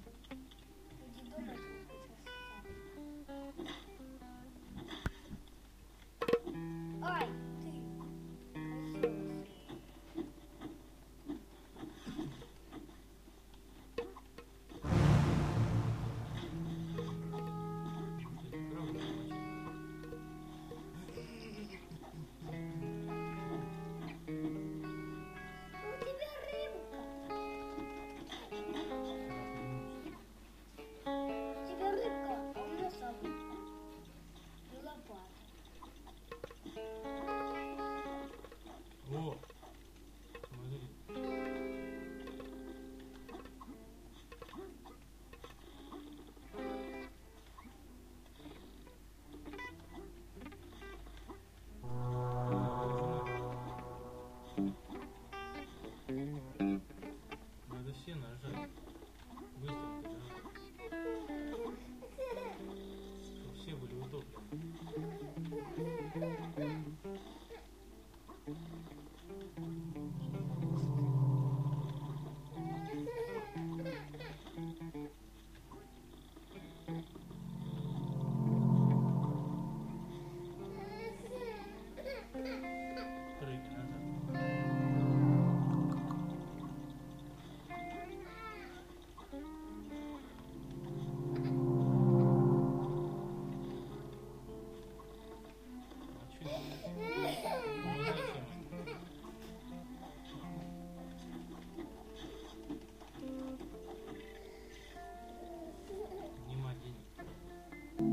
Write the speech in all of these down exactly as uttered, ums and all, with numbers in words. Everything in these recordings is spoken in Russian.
Иди дома, ты сейчас сам. Ай, ты. Козёл. О, смотри. Надо все нажать. Быстро нажать. Чтобы все были утоплены. Прыгай назад. А чё это? Ну зачем? Нема денег.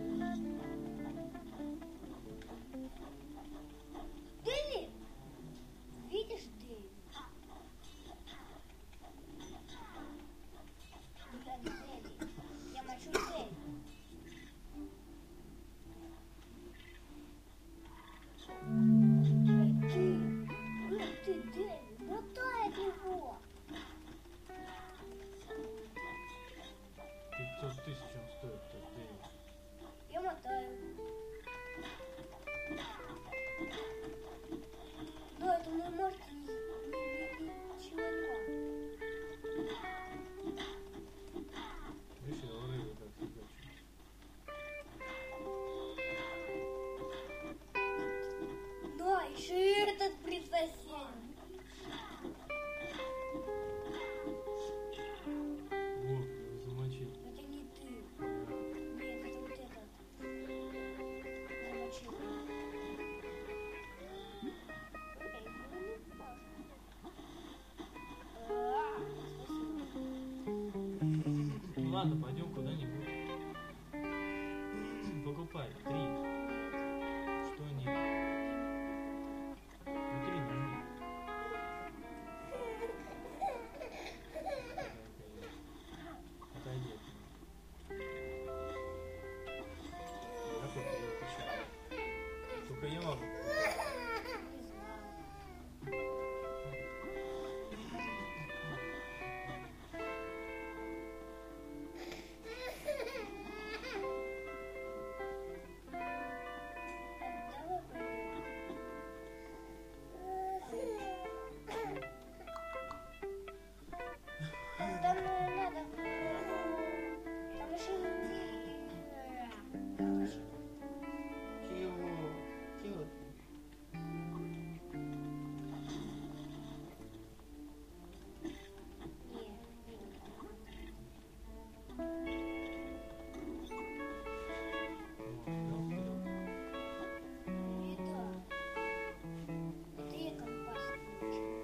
Дэви! Видишь, Дэви? Блин, Дэви. Я мочу Дэви. Эй, ты! Эй, ты, Дэви! Мотай его! пятьсот тысяч он стоит, тот Дэви. Я мотаю. Но это не может ни- ни- ни- ничего не может. Видишь, я рыбу так фигачу. Да, еще и этот присосед. Вот, я его замочил. Это не ты. Да. Нет, это вот этот. Замочил. Эй, ну не можно. А, спасибо. Ну ладно, пойдем куда-нибудь. Покупай. Три. Что нет? Ну три нажми. Отойди от меня. Какой ты печаль. Только я могу. Не знаю. Давай пойдем. Там э, надо. Там еще не. Короче. Чего? Чего ты? Не, не. Это. Это я компас получил.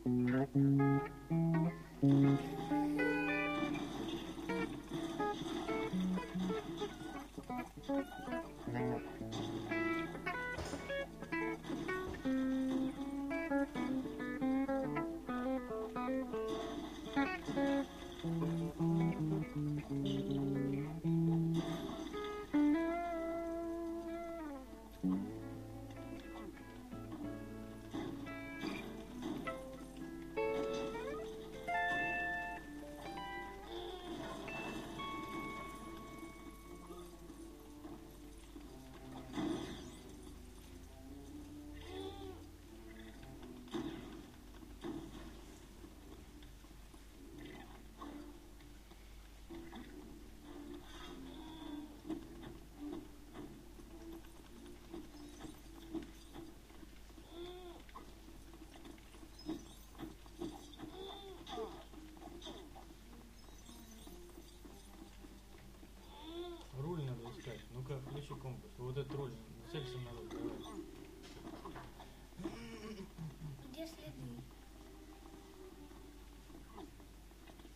Руль надо искать. Ну-ка, включи компас. Вот этот руль. Целься на руль. Давай.